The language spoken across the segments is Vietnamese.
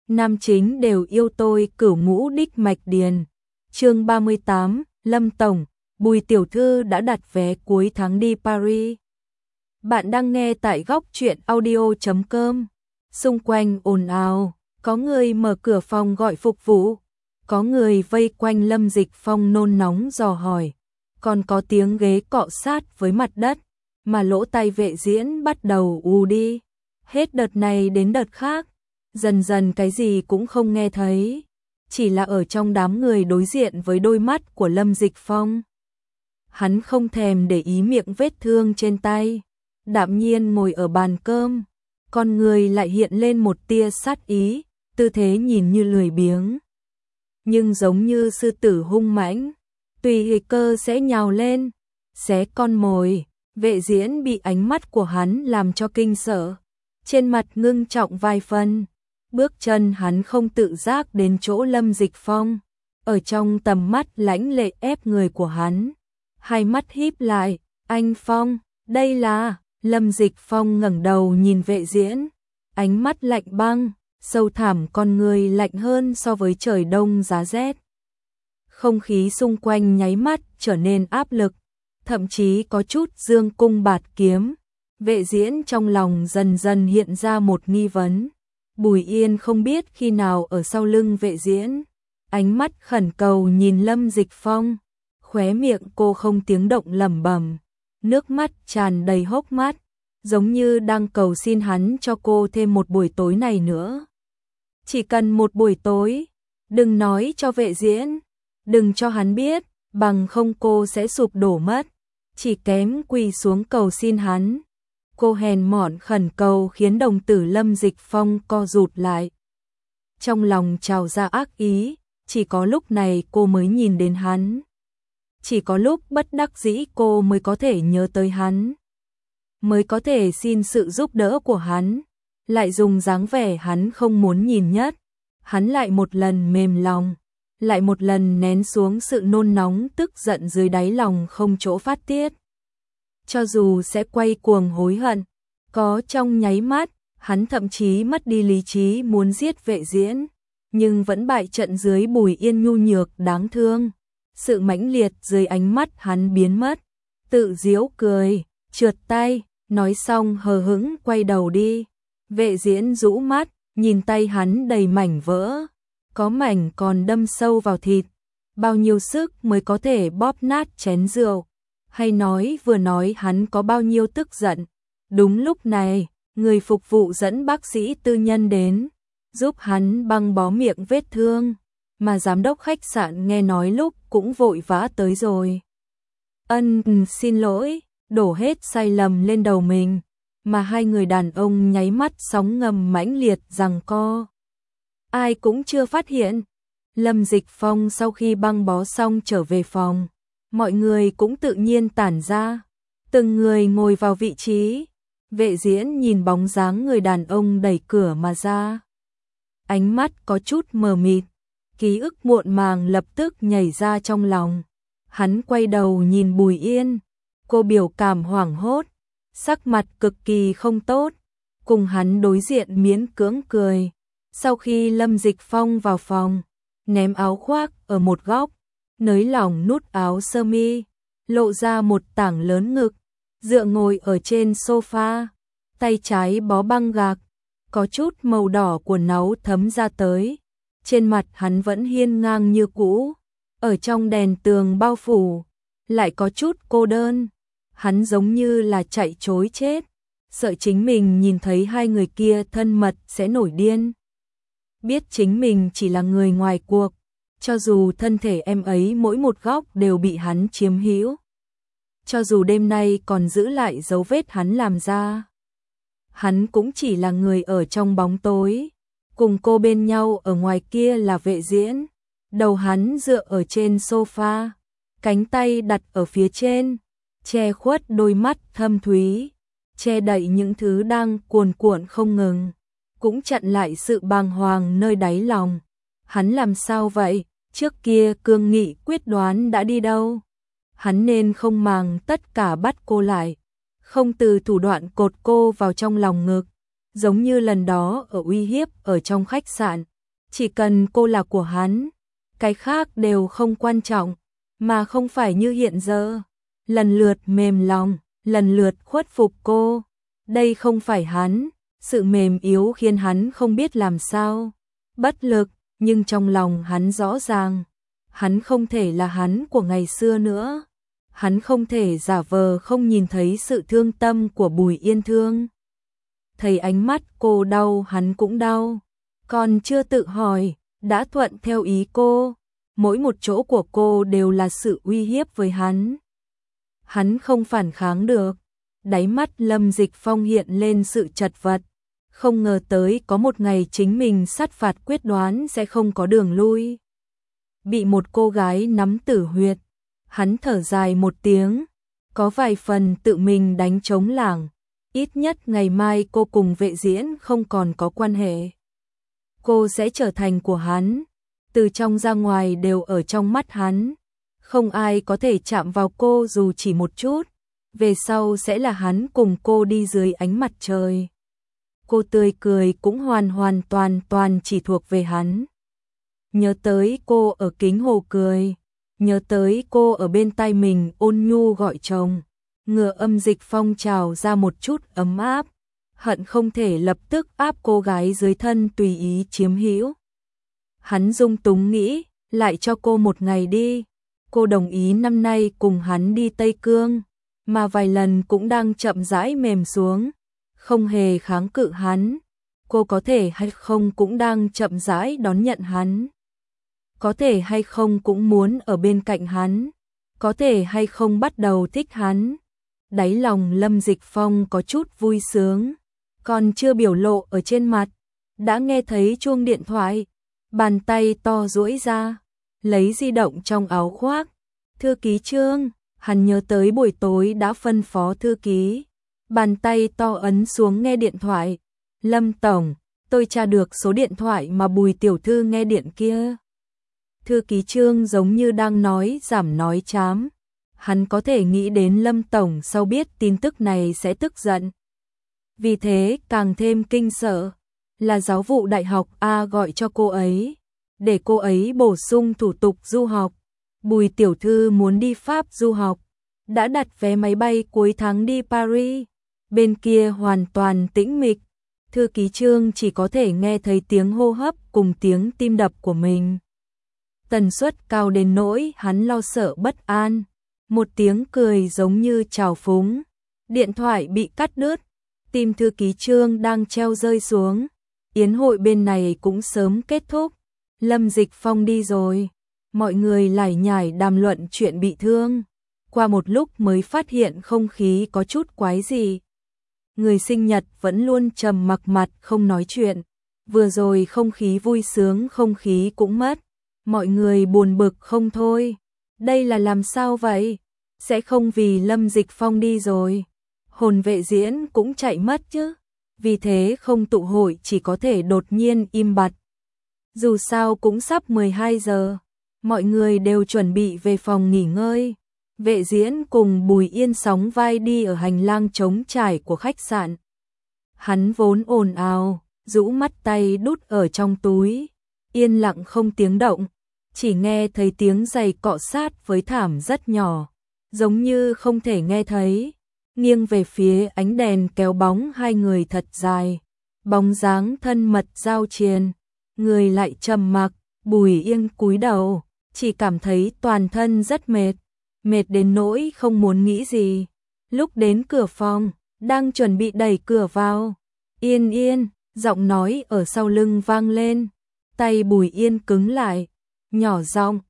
nam chính đều yêu tôi cửu ngũ đích mạch điền. Chương 38, Lâm Tổng, Bùi Tiểu Thư đã đặt vé cuối tháng đi Paris. Bạn đang nghe tại góc truyện audio.com. Xung quanh ồn ào, có người mở cửa phòng gọi phục vụ, có người vây quanh Lâm Dịch Phong nôn nóng dò hỏi, còn có tiếng ghế cọ sát với mặt đất, mà lỗ tai Vệ Diễn bắt đầu ù đi. Hết đợt này đến đợt khác, dần dần cái gì cũng không nghe thấy, chỉ là ở trong đám người đối diện với đôi mắt của Lâm Dịch Phong. Hắn không thèm để ý miệng vết thương trên tay, đạm nhiên ngồi ở bàn cơm, con người lại hiện lên một tia sát ý, tư thế nhìn như lười biếng, nhưng giống như sư tử hung mãnh, tùy cơ sẽ nhào lên, xé con mồi. Vệ Diễn bị ánh mắt của hắn làm cho kinh sợ, trên mặt ngưng trọng vài phần, bước chân hắn không tự giác đến chỗ Lâm Dịch Phong, ở trong tầm mắt lãnh lệ ép người của hắn, hai mắt híp lại, anh Phong, đây là... Lâm Dịch Phong ngẩng đầu nhìn Vệ Diễn, ánh mắt lạnh băng, sâu thẳm, con người lạnh hơn so với trời đông giá rét. Không khí xung quanh nháy mắt trở nên áp lực, thậm chí có chút dương cung bạt kiếm. Vệ Diễn trong lòng dần dần hiện ra một nghi vấn. Bùi Yên không biết khi nào ở sau lưng Vệ Diễn, ánh mắt khẩn cầu nhìn Lâm Dịch Phong, khóe miệng cô không tiếng động lẩm bẩm, nước mắt tràn đầy hốc mắt, giống như đang cầu xin hắn cho cô thêm một buổi tối này nữa. Chỉ cần một buổi tối, đừng nói cho Vệ Diễn, đừng cho hắn biết, bằng không cô sẽ sụp đổ mất. Chỉ kém quỳ xuống cầu xin hắn. Cô hèn mọn khẩn cầu khiến đồng tử Lâm Dịch Phong co rụt lại. Trong lòng trào ra ác ý, chỉ có lúc này cô mới nhìn đến hắn. Chỉ có lúc bất đắc dĩ cô mới có thể nhớ tới hắn, mới có thể xin sự giúp đỡ của hắn, lại dùng dáng vẻ hắn không muốn nhìn nhất. Hắn lại một lần mềm lòng, lại một lần nén xuống sự nôn nóng tức giận dưới đáy lòng không chỗ phát tiết. Cho dù sẽ quay cuồng hối hận, có trong nháy mắt, hắn thậm chí mất đi lý trí muốn giết Vệ Diễn, nhưng vẫn bại trận dưới Bùi Yên nhu nhược đáng thương. Sự mãnh liệt dưới ánh mắt hắn biến mất, tự giễu cười, trượt tay, nói xong hờ hững quay đầu đi. Vệ Diễn rũ mắt, nhìn tay hắn đầy mảnh vỡ, có mảnh còn đâm sâu vào thịt, bao nhiêu sức mới có thể bóp nát chén rượu, hay vừa nói hắn có bao nhiêu tức giận. Đúng lúc này, người phục vụ dẫn bác sĩ tư nhân đến, giúp hắn băng bó miệng vết thương, mà giám đốc khách sạn nghe nói lúc cũng vội vã tới rồi. Xin lỗi, đổ hết sai lầm lên đầu mình, mà hai người đàn ông nháy mắt sóng ngầm mãnh liệt giằng co. Ai cũng chưa phát hiện. Lâm Dịch Phong sau khi băng bó xong trở về phòng, mọi người cũng tự nhiên tản ra, từng người ngồi vào vị trí. Vệ Diễn nhìn bóng dáng người đàn ông đẩy cửa mà ra, ánh mắt có chút mờ mịt, ký ức muộn màng lập tức nhảy ra trong lòng. Hắn quay đầu nhìn Bùi Yên, cô biểu cảm hoảng hốt, sắc mặt cực kỳ không tốt, cùng hắn đối diện miễn cưỡng cười. Sau khi Lâm Dịch Phong vào phòng, ném áo khoác ở một góc, nới lỏng nút áo sơ mi, lộ ra một tảng lớn ngực, dựa ngồi ở trên sofa, tay trái bó băng gạc, có chút màu đỏ của náu thấm ra tới. Trên mặt hắn vẫn hiên ngang như cũ, ở trong đèn tường bao phủ, lại có chút cô đơn. Hắn giống như là chạy trối chết, sợ chính mình nhìn thấy hai người kia thân mật sẽ nổi điên. Biết chính mình chỉ là người ngoài cuộc, cho dù thân thể em ấy mỗi một góc đều bị hắn chiếm hữu, cho dù đêm nay còn giữ lại dấu vết hắn làm ra, hắn cũng chỉ là người ở trong bóng tối. Cùng cô bên nhau ở ngoài kia là Vệ Diễn, đầu hắn dựa ở trên sofa, cánh tay đặt ở phía trên, che khuất đôi mắt thâm thúy, che đậy những thứ đang cuồn cuộn không ngừng, cũng chặn lại sự bàng hoàng nơi đáy lòng. Hắn làm sao vậy? Trước kia cương nghị quyết đoán đã đi đâu? Hắn nên không màng tất cả bắt cô lại, không từ thủ đoạn cột cô vào trong lòng ngực, giống như lần đó ở uy hiếp ở trong khách sạn, Chỉ cần cô là của hắn, cái khác đều không quan trọng, mà không phải như hiện giờ, lần lượt mềm lòng, lần lượt khuất phục cô. Đây không phải hắn, sự mềm yếu khiến hắn không biết làm sao, bất lực, nhưng trong lòng hắn rõ ràng, hắn không thể là hắn của ngày xưa nữa. Hắn không thể giả vờ không nhìn thấy sự thương tâm của Bùi Yên Thương. Thấy ánh mắt cô đau hắn cũng đau, còn chưa tự hỏi, đã thuận theo ý cô, mỗi một chỗ của cô đều là sự uy hiếp với hắn. Hắn không phản kháng được, đáy mắt Lâm Dịch Phong hiện lên sự chật vật, không ngờ tới có một ngày chính mình sát phạt quyết đoán sẽ không có đường lui. Bị một cô gái nắm tử huyệt, hắn thở dài một tiếng, có vài phần tự mình đánh trống lảng, ít nhất ngày mai cô cùng Vệ Diễn không còn có quan hệ. Cô sẽ trở thành của hắn, từ trong ra ngoài đều ở trong mắt hắn, không ai có thể chạm vào cô dù chỉ một chút, về sau sẽ là hắn cùng cô đi dưới ánh mặt trời. Cô tươi cười cũng hoàn toàn chỉ thuộc về hắn. Nhớ tới cô ở kính hồ cười, nhớ tới cô ở bên tai mình ôn nhu gọi chồng, ngựa âm Dịch Phong trào ra một chút ấm áp, hận không thể lập tức áp cô gái dưới thân tùy ý chiếm hữu. Hắn dung túng nghĩ, lại cho cô một ngày đi. Cô đồng ý năm nay cùng hắn đi Tây Cương, mà vài lần cũng đang chậm rãi mềm xuống, không hề kháng cự hắn. Cô có thể hay không cũng đang chậm rãi đón nhận hắn. Có thể hay không cũng muốn ở bên cạnh hắn, có thể hay không bắt đầu thích hắn. Đáy lòng Lâm Dịch Phong có chút vui sướng, còn chưa biểu lộ ở trên mặt, đã nghe thấy chuông điện thoại, bàn tay to duỗi ra, lấy di động trong áo khoác. Thư ký Trương, hắn nhớ tới buổi tối đã phân phó thư ký, bàn tay to ấn xuống nghe điện thoại. Lâm tổng, tôi tra được số điện thoại mà Bùi tiểu thư nghe điện kia. Thư ký Trương giống như đang nói giảm nói chám. Hắn có thể nghĩ đến Lâm tổng sau biết tin tức này sẽ tức giận. Vì thế càng thêm kinh sợ, là giáo vụ đại học A gọi cho cô ấy, để cô ấy bổ sung thủ tục du học. Bùi tiểu thư muốn đi Pháp du học, đã đặt vé máy bay cuối tháng đi Paris. Bên kia hoàn toàn tĩnh mịch, thư ký Trương chỉ có thể nghe thấy tiếng hô hấp cùng tiếng tim đập của mình. Tần suất cao đến nỗi hắn lo sợ bất an. Một tiếng cười giống như trào phúng. Điện thoại bị cắt đứt, tim thư ký Trương đang treo rơi xuống. Yến hội bên này cũng sớm kết thúc. Lâm Dịch Phong đi rồi, mọi người lải nhải đàm luận chuyện bị thương. Qua một lúc mới phát hiện không khí có chút quái gì. Người sinh nhật vẫn luôn trầm mặc mặt không nói chuyện. Vừa rồi không khí vui sướng không khí cũng mất. Mọi người buồn bực không thôi. Đây là làm sao vậy? Sẽ không vì Lâm Dịch Phong đi rồi, hồn Vệ Diễn cũng chạy mất chứ. Vì thế không tụ hội chỉ có thể đột nhiên im bặt. Dù sao cũng sắp 12 giờ, mọi người đều chuẩn bị về phòng nghỉ ngơi. Vệ Diễn cùng Bùi Yên sóng vai đi ở hành lang trống trải của khách sạn. Hắn vốn ồn ào, rũ mắt tay đút ở trong túi, yên lặng không tiếng động, chỉ nghe thấy tiếng giày cọ sát với thảm rất nhỏ, giống như không thể nghe thấy. Nghiêng về phía ánh đèn kéo bóng hai người thật dài, bóng dáng thân mật giao triền, người lại trầm mặc. Bùi Yên cúi đầu, chỉ cảm thấy toàn thân rất mệt, mệt đến nỗi không muốn nghĩ gì. Lúc đến cửa phòng, đang chuẩn bị đẩy cửa vào, Yên Yên, giọng nói ở sau lưng vang lên. Tay Bùi Yên cứng lại, nhỏ giọng,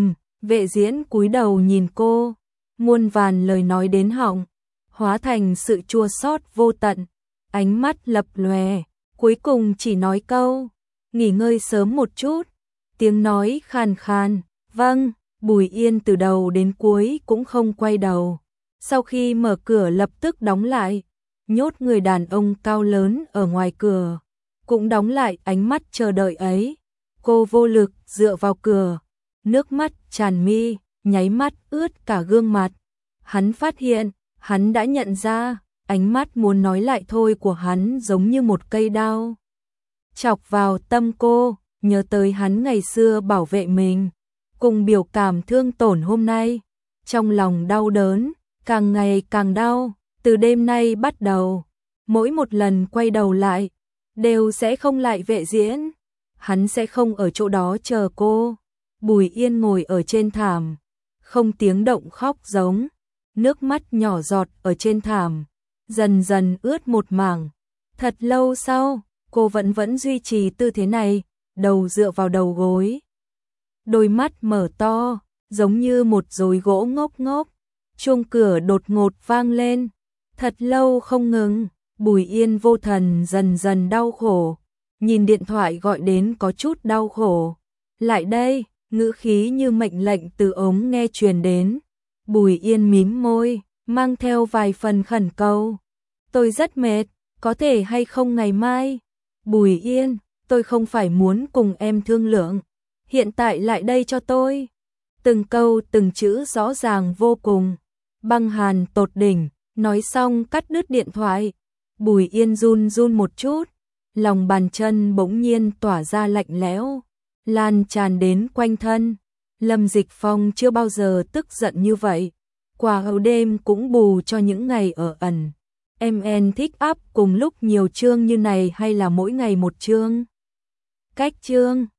Vệ Diễn cúi đầu nhìn cô, muôn vàn lời nói đến họng, hóa thành sự chua xót vô tận, ánh mắt lập lòe, cuối cùng chỉ nói câu, nghỉ ngơi sớm một chút. Tiếng nói khàn khàn, vâng. Bùi Yên từ đầu đến cuối cũng không quay đầu. Sau khi mở cửa lập tức đóng lại, nhốt người đàn ông cao lớn ở ngoài cửa, cũng đóng lại ánh mắt chờ đợi ấy. Cô vô lực dựa vào cửa, nước mắt tràn mi, nháy mắt ướt cả gương mặt. Hắn phát hiện, hắn đã nhận ra, ánh mắt muốn nói lại thôi của hắn giống như một cây đao chọc vào tâm cô. nhớ tới hắn ngày xưa bảo vệ mình, cùng biểu cảm thương tổn hôm nay, trong lòng đau đớn, càng ngày càng đau, từ đêm nay bắt đầu, mỗi một lần quay đầu lại, đều sẽ không lại vệ diễn, hắn sẽ không ở chỗ đó chờ cô. Bùi Yên ngồi ở trên thảm, không tiếng động khóc giống, nước mắt nhỏ giọt ở trên thảm, dần dần ướt một mảng. Thật lâu sau, cô vẫn duy trì tư thế này, đầu dựa vào đầu gối. Đôi mắt mở to, giống như một dối gỗ ngốc ngốc. Chuông cửa đột ngột vang lên, thật lâu không ngừng. Bùi Yên vô thần dần dần đau khổ, nhìn điện thoại gọi đến có chút đau khổ. Lại đây, ngữ khí như mệnh lệnh từ ống nghe truyền đến. Bùi Yên mím môi, mang theo vài phần khẩn cầu. Tôi rất mệt, có thể hay không ngày mai? Bùi Yên, tôi không phải muốn cùng em thương lượng, hiện tại lại đây cho tôi. Từng câu từng chữ rõ ràng vô cùng, băng hàn tột đỉnh, nói xong cắt đứt điện thoại. Bùi Yên run run một chút, lòng bàn chân bỗng nhiên tỏa ra lạnh lẽo, lan tràn đến quanh thân. Lâm Dịch Phong chưa bao giờ tức giận như vậy, quả hầu đêm cũng bù cho những ngày ở ẩn. MN thích up cùng lúc nhiều chương như này hay là mỗi ngày một chương? Cách chương